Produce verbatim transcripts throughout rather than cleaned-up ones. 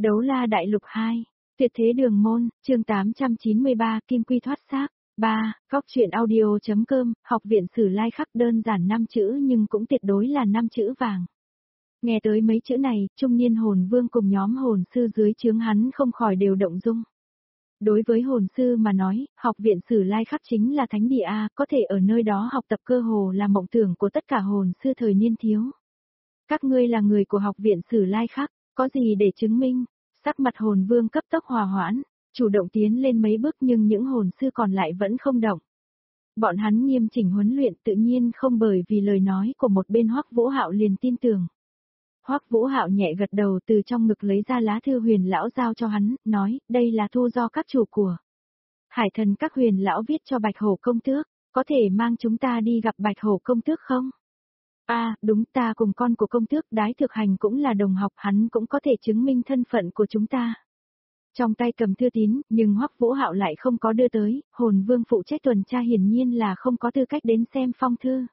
Đấu la đại lục hai, tuyệt thế đường môn, chương tám trăm chín mươi ba, kim quy thoát xác. ba. Góc truyện audio.com, học viện sử lai khắc đơn giản năm chữ nhưng cũng tuyệt đối là năm chữ vàng. Nghe tới mấy chữ này, trung niên hồn vương cùng nhóm hồn sư dưới trướng hắn không khỏi đều động dung. Đối với hồn sư mà nói, học viện sử lai khắc chính là thánh địa A, có thể ở nơi đó học tập cơ hồ là mộng tưởng của tất cả hồn sư thời niên thiếu. Các ngươi là người của học viện sử lai khắc, có gì để chứng minh? Sắc mặt hồn vương cấp tốc hòa hoãn, chủ động tiến lên mấy bước nhưng những hồn sư còn lại vẫn không động. Bọn hắn nghiêm chỉnh huấn luyện tự nhiên không bởi vì lời nói của một bên Hoắc Vũ Hạo liền tin tưởng. Hoắc Vũ Hạo nhẹ gật đầu từ trong ngực lấy ra lá thư huyền lão giao cho hắn, nói, đây là thu do các chủ của Hải Thần các huyền lão viết cho Bạch Hổ công tước, có thể mang chúng ta đi gặp Bạch Hổ công tước không? A, à, đúng, ta cùng con của công tước Đái Thực Hành cũng là đồng học, hắn cũng có thể chứng minh thân phận của chúng ta. Trong tay cầm thư tín, nhưng Hoắc Vũ Hạo lại không có đưa tới, hồn vương phụ trách tuần tra hiển nhiên là không có tư cách đến xem phong thư.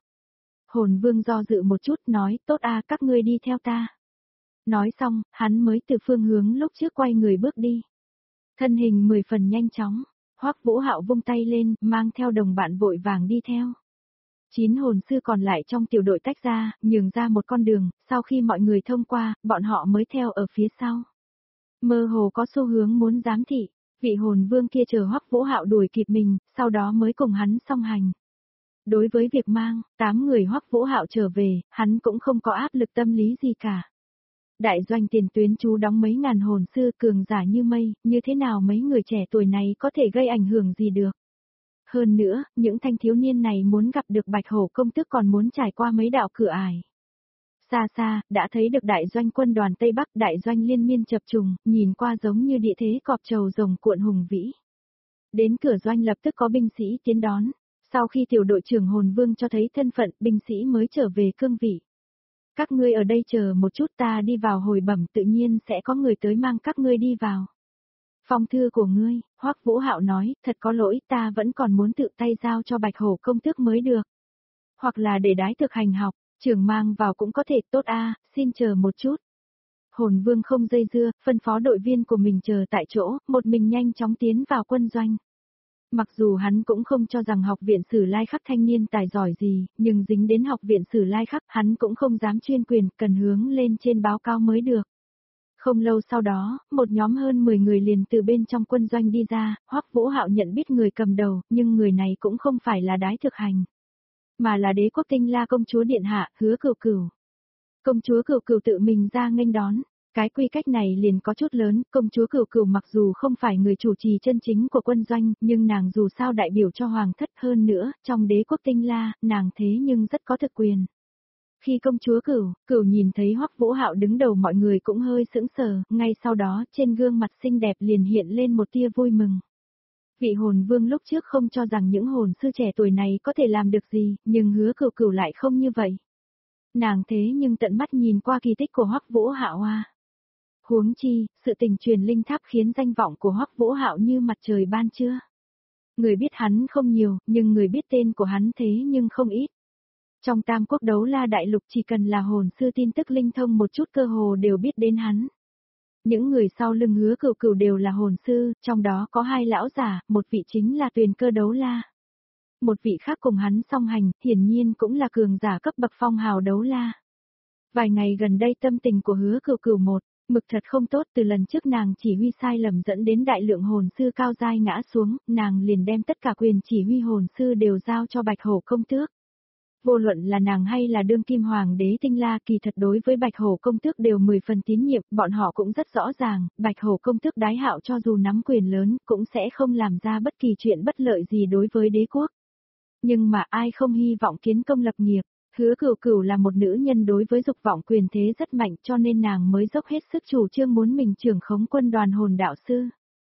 Hồn vương do dự một chút nói, tốt a, các ngươi đi theo ta. Nói xong, hắn mới từ phương hướng lúc trước quay người bước đi. Thân hình mười phần nhanh chóng, Hoắc Vũ Hạo vung tay lên, mang theo đồng bạn vội vàng đi theo. Chín hồn sư còn lại trong tiểu đội tách ra, nhường ra một con đường, sau khi mọi người thông qua, bọn họ mới theo ở phía sau. Mơ hồ có xu hướng muốn giám thị, vị hồn vương kia chờ Hoắc Vũ Hạo đuổi kịp mình, sau đó mới cùng hắn song hành. Đối với việc mang, tám người Hoắc Vũ Hạo trở về, hắn cũng không có áp lực tâm lý gì cả. Đại doanh tiền tuyến chú đóng mấy ngàn hồn sư cường giả như mây, như thế nào mấy người trẻ tuổi này có thể gây ảnh hưởng gì được. Hơn nữa, những thanh thiếu niên này muốn gặp được Bạch Hổ công tước còn muốn trải qua mấy đạo cửa ải. Xa xa, đã thấy được đại doanh quân đoàn Tây Bắc, đại doanh liên miên chập trùng, nhìn qua giống như địa thế cọp trầu rồng cuộn hùng vĩ. Đến cửa doanh lập tức có binh sĩ tiến đón, sau khi tiểu đội trưởng hồn vương cho thấy thân phận, binh sĩ mới trở về cương vị. Các ngươi ở đây chờ một chút, ta đi vào hồi bẩm, tự nhiên sẽ có người tới mang các ngươi đi vào. Phong thư của ngươi, Hoắc Vũ Hạo nói, thật có lỗi, ta vẫn còn muốn tự tay giao cho Bạch Hổ công tước mới được. Hoặc là để Đái Thực Hành học, trưởng mang vào cũng có thể, tốt a, xin chờ một chút. Hồn vương không dây dưa, phân phó đội viên của mình chờ tại chỗ, một mình nhanh chóng tiến vào quân doanh. Mặc dù hắn cũng không cho rằng học viện sử lai khắc thanh niên tài giỏi gì, nhưng dính đến học viện sử lai khắc hắn cũng không dám chuyên quyền, cần hướng lên trên báo cáo mới được. Không lâu sau đó, một nhóm hơn mười người liền từ bên trong quân doanh đi ra, Hoắc Vũ Hạo nhận biết người cầm đầu, nhưng người này cũng không phải là Đái Thực Hành, mà là Đế quốc Tinh La công chúa điện hạ, Hứa Cửu Cửu. Công chúa Cửu Cửu tự mình ra nghênh đón, cái quy cách này liền có chút lớn, công chúa Cửu Cửu mặc dù không phải người chủ trì chân chính của quân doanh, nhưng nàng dù sao đại biểu cho hoàng thất, hơn nữa, trong Đế quốc Tinh La, nàng thế nhưng rất có thực quyền. Khi công chúa Cửu, Cửu nhìn thấy Hoắc Vũ Hạo đứng đầu mọi người cũng hơi sững sờ, ngay sau đó trên gương mặt xinh đẹp liền hiện lên một tia vui mừng. Vị hồn vương lúc trước không cho rằng những hồn sư trẻ tuổi này có thể làm được gì, nhưng Hứa Cửu Cửu lại không như vậy. Nàng thế nhưng tận mắt nhìn qua kỳ tích của Hoắc Vũ Hạo a. Huống chi, sự tình truyền linh tháp khiến danh vọng của Hoắc Vũ Hạo như mặt trời ban trưa. Người biết hắn không nhiều, nhưng người biết tên của hắn thế nhưng không ít. Trong Tam Quốc đấu la đại lục chỉ cần là hồn sư tin tức linh thông một chút cơ hồ đều biết đến hắn. Những người sau lưng Hứa Cửu Cửu đều là hồn sư, trong đó có hai lão giả, một vị chính là Tuyền Cơ đấu la. Một vị khác cùng hắn song hành, hiển nhiên cũng là cường giả cấp bậc phong hào đấu la. Vài ngày gần đây tâm tình của Hứa Cửu Cửu một mực thật không tốt, từ lần trước nàng chỉ huy sai lầm dẫn đến đại lượng hồn sư cao giai ngã xuống, nàng liền đem tất cả quyền chỉ huy hồn sư đều giao cho Bạch Hổ công tước. Vô luận là nàng hay là đương kim hoàng đế Tinh La kỳ thật đối với Bạch Hổ công tước đều mười phần tín nhiệm, bọn họ cũng rất rõ ràng, Bạch Hổ công tước Đái Hạo cho dù nắm quyền lớn cũng sẽ không làm ra bất kỳ chuyện bất lợi gì đối với đế quốc. Nhưng mà ai không hy vọng kiến công lập nghiệp, Hứa Cửu Cửu là một nữ nhân đối với dục vọng quyền thế rất mạnh cho nên nàng mới dốc hết sức chủ trương muốn mình trưởng khống quân đoàn hồn đạo sư.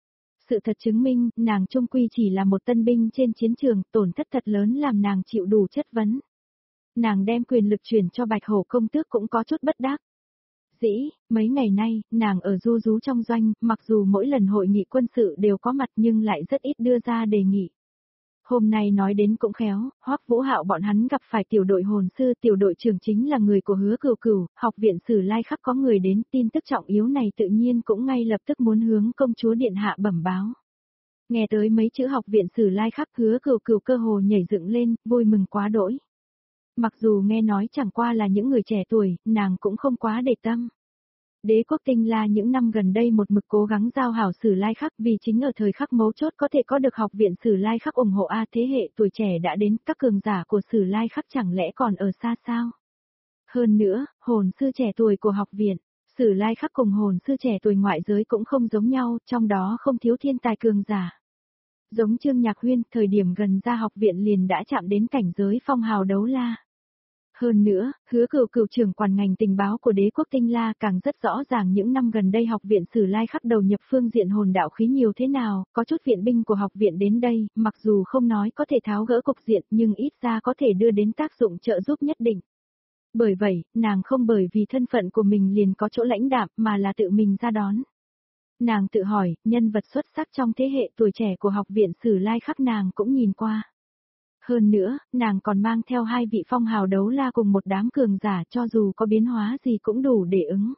Sự thật chứng minh, nàng trung quy chỉ là một tân binh trên chiến trường, tổn thất thật lớn làm nàng chịu đủ chất vấn. Nàng đem quyền lực chuyển cho Bạch Hổ công tước cũng có chút bất đắc dĩ, mấy ngày nay, nàng ở du rú trong doanh, mặc dù mỗi lần hội nghị quân sự đều có mặt nhưng lại rất ít đưa ra đề nghị. Hôm nay nói đến cũng khéo, Hoắc Vũ Hạo bọn hắn gặp phải tiểu đội hồn sư, tiểu đội trưởng chính là người của Hứa Cửu Cửu, học viện Sử Lai Khắc có người đến, tin tức trọng yếu này tự nhiên cũng ngay lập tức muốn hướng công chúa điện hạ bẩm báo. Nghe tới mấy chữ học viện Sử Lai Khắc, Hứa Cửu Cửu cơ hồ nhảy dựng lên, vui mừng quá đỗi. Mặc dù nghe nói chẳng qua là những người trẻ tuổi, nàng cũng không quá để tâm. Đế quốc Tinh La những năm gần đây một mực cố gắng giao hảo Sử Lai Khắc vì chính ở thời khắc mấu chốt có thể có được học viện Sử Lai Khắc ủng hộ A thế hệ tuổi trẻ đã đến, các cường giả của Sử Lai Khắc chẳng lẽ còn ở xa sao? Hơn nữa, hồn sư trẻ tuổi của học viện, Sử Lai Khắc cùng hồn sư trẻ tuổi ngoại giới cũng không giống nhau, trong đó không thiếu thiên tài cường giả. Giống Trương Nhạc Huyên, thời điểm gần ra học viện liền đã chạm đến cảnh giới phong hào đấu la. Hơn nữa, Hứa Cửu Cửu trưởng quản ngành tình báo của đế quốc Tinh La càng rất rõ ràng những năm gần đây học viện Sử Lai Khắc đầu nhập phương diện hồn đạo khí nhiều thế nào, có chút viện binh của học viện đến đây, mặc dù không nói có thể tháo gỡ cục diện nhưng ít ra có thể đưa đến tác dụng trợ giúp nhất định. Bởi vậy, nàng không bởi vì thân phận của mình liền có chỗ lãnh đạm mà là tự mình ra đón. Nàng tự hỏi, nhân vật xuất sắc trong thế hệ tuổi trẻ của học viện Sử Lai Khắc nàng cũng nhìn qua. Hơn nữa, nàng còn mang theo hai vị phong hào đấu la cùng một đám cường giả cho dù có biến hóa gì cũng đủ để ứng.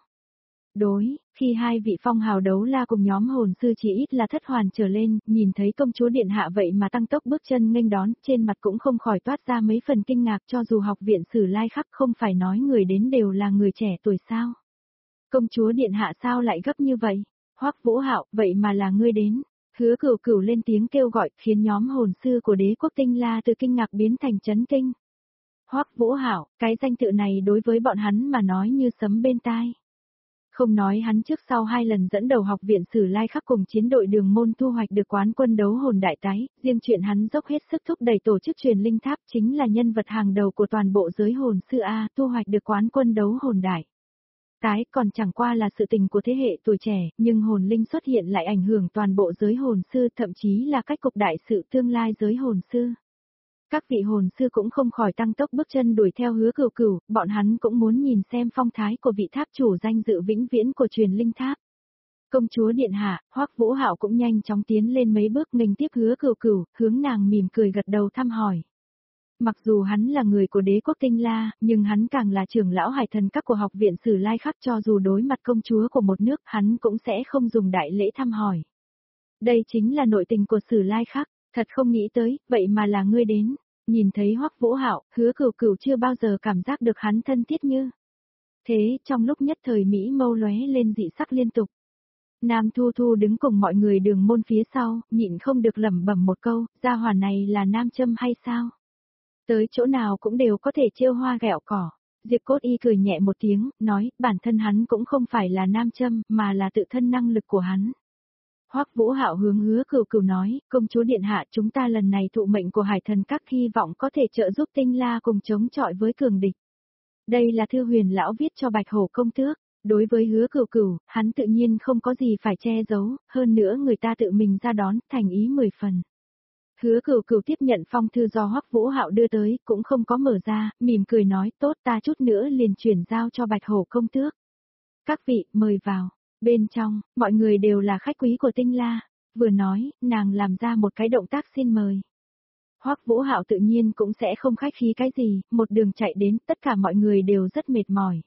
Đối, khi hai vị phong hào đấu la cùng nhóm hồn sư chỉ ít là thất hoàn trở lên, nhìn thấy công chúa điện hạ vậy mà tăng tốc bước chân nghênh đón, trên mặt cũng không khỏi toát ra mấy phần kinh ngạc cho dù học viện Sử Lai Khắc không phải nói người đến đều là người trẻ tuổi sao. Công chúa điện hạ sao lại gấp như vậy? Hoắc Vũ Hạo, vậy mà là ngươi đến. Hứa Cửu Cửu lên tiếng kêu gọi, khiến nhóm hồn sư của đế quốc Tinh La từ kinh ngạc biến thành chấn kinh. Hoắc Vũ Hạo, cái danh tự này đối với bọn hắn mà nói như sấm bên tai. Không nói hắn trước sau hai lần dẫn đầu học viện Sử Lai Khắc cùng chiến đội Đường Môn thu hoạch được quán quân đấu hồn đại tái, riêng chuyện hắn dốc hết sức thúc đẩy tổ chức truyền linh tháp chính là nhân vật hàng đầu của toàn bộ giới hồn sư A, thu hoạch được quán quân đấu hồn đại tái còn chẳng qua là sự tình của thế hệ tuổi trẻ, nhưng hồn linh xuất hiện lại ảnh hưởng toàn bộ giới hồn sư, thậm chí là cách cục đại sự tương lai giới hồn sư. Các vị hồn sư cũng không khỏi tăng tốc bước chân đuổi theo Hứa Cửu Cửu, bọn hắn cũng muốn nhìn xem phong thái của vị tháp chủ danh dự vĩnh viễn của truyền linh tháp. Công chúa điện hạ, Hoắc Vũ Hạo cũng nhanh chóng tiến lên mấy bước nghênh tiếp Hứa Cửu Cửu, hướng nàng mỉm cười gật đầu thăm hỏi. Mặc dù hắn là người của đế quốc Tinh La, nhưng hắn càng là trưởng lão hải thần các của học viện Sử Lai Khắc, cho dù đối mặt công chúa của một nước, hắn cũng sẽ không dùng đại lễ thăm hỏi. Đây chính là nội tình của Sử Lai Khắc, thật không nghĩ tới, vậy mà là ngươi đến. Nhìn thấy Hoắc Vũ Hạo, Hứa Cửu Cửu chưa bao giờ cảm giác được hắn thân thiết như thế, trong lúc nhất thời mỹ mâu lóe lên dị sắc liên tục. Nam Thu Thu đứng cùng mọi người Đường Môn phía sau, nhịn không được lẩm bẩm một câu, gia hỏa này là nam châm hay sao? Tới chỗ nào cũng đều có thể trêu hoa ghẹo cỏ. Diệp Cốt Y cười nhẹ một tiếng, nói, bản thân hắn cũng không phải là nam châm, mà là tự thân năng lực của hắn. Hoắc Vũ Hạo hướng Hứa Cửu Cửu nói, công chúa điện hạ, chúng ta lần này thụ mệnh của hải thần các hy vọng có thể trợ giúp Tinh La cùng chống chọi với cường địch. Đây là thư huyền lão viết cho Bạch Hổ công tước. Đối với Hứa Cửu Cửu, hắn tự nhiên không có gì phải che giấu, hơn nữa người ta tự mình ra đón, thành ý mười phần. Hứa Cửu Cửu tiếp nhận phong thư do Hoắc Vũ Hạo đưa tới, cũng không có mở ra, mỉm cười nói, tốt, ta chút nữa liền chuyển giao cho Bạch Hổ công tước. Các vị, mời vào. Bên trong, mọi người đều là khách quý của Tinh La. Vừa nói, nàng làm ra một cái động tác xin mời. Hoắc Vũ Hạo tự nhiên cũng sẽ không khách khí cái gì, một đường chạy đến, tất cả mọi người đều rất mệt mỏi.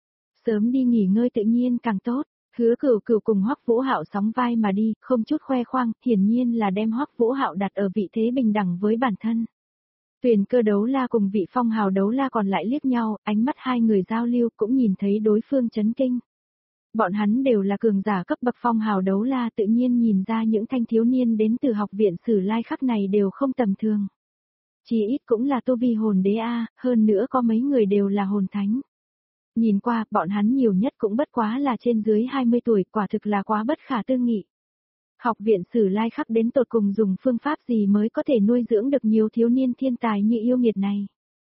Sớm đi nghỉ ngơi tự nhiên càng tốt. Hứa Cửu Cửu cùng Hoắc Vũ Hạo sóng vai mà đi, không chút khoe khoang, hiển nhiên là đem Hoắc Vũ Hạo đặt ở vị thế bình đẳng với bản thân. Tuyền Cơ đấu la cùng vị phong hào đấu la còn lại liếc nhau, ánh mắt hai người giao lưu cũng nhìn thấy đối phương chấn kinh. Bọn hắn đều là cường giả cấp bậc phong hào đấu la, tự nhiên nhìn ra những thanh thiếu niên đến từ học viện Sử Lai Khắc này đều không tầm thường. Chỉ ít cũng là tu vi hồn đế A, hơn nữa có mấy người đều là hồn thánh. Nhìn qua, bọn hắn nhiều nhất cũng bất quá là trên dưới hai mươi tuổi, quả thực là quá bất khả tư nghị. Học viện Sử Lai Khắc đến tột cùng dùng phương pháp gì mới có thể nuôi dưỡng được nhiều thiếu niên thiên tài như yêu nghiệt này.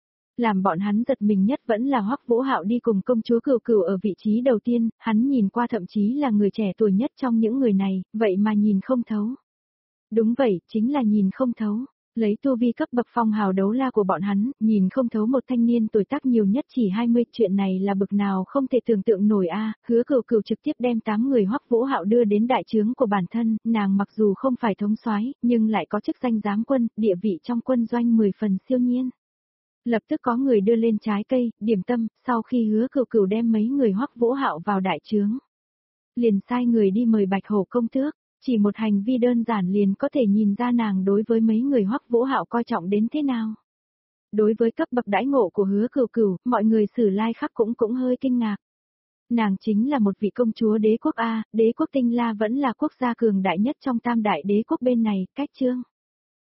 Làm bọn hắn giật mình nhất vẫn là Hoắc Vũ Hạo đi cùng công chúa Cửu Cửu ở vị trí đầu tiên, hắn nhìn qua thậm chí là người trẻ tuổi nhất trong những người này, vậy mà nhìn không thấu. Đúng vậy, chính là nhìn không thấu. Lấy tu vi cấp bậc phong hào đấu la của bọn hắn, nhìn không thấu một thanh niên tuổi tác nhiều nhất chỉ hai mươi, chuyện này là bực nào không thể tưởng tượng nổi a. Hứa Cửu Cửu trực tiếp đem tám người Hoắc Vũ Hạo đưa đến đại trướng của bản thân, nàng mặc dù không phải thống soái, nhưng lại có chức danh giám quân, địa vị trong quân doanh mười phần siêu nhiên. Lập tức có người đưa lên trái cây, điểm tâm, sau khi Hứa Cửu Cửu đem mấy người Hoắc Vũ Hạo vào đại trướng, liền sai người đi mời Bạch Hổ công tước. Chỉ một hành vi đơn giản liền có thể nhìn ra nàng đối với mấy người Hoắc Vũ Hạo coi trọng đến thế nào. Đối với cấp bậc đãi ngộ của Hứa Cửu Cửu, mọi người Sử Lai Khắc cũng cũng hơi kinh ngạc. Nàng chính là một vị công chúa đế quốc A, đế quốc Tinh La vẫn là quốc gia cường đại nhất trong tam đại đế quốc bên này, cách chương.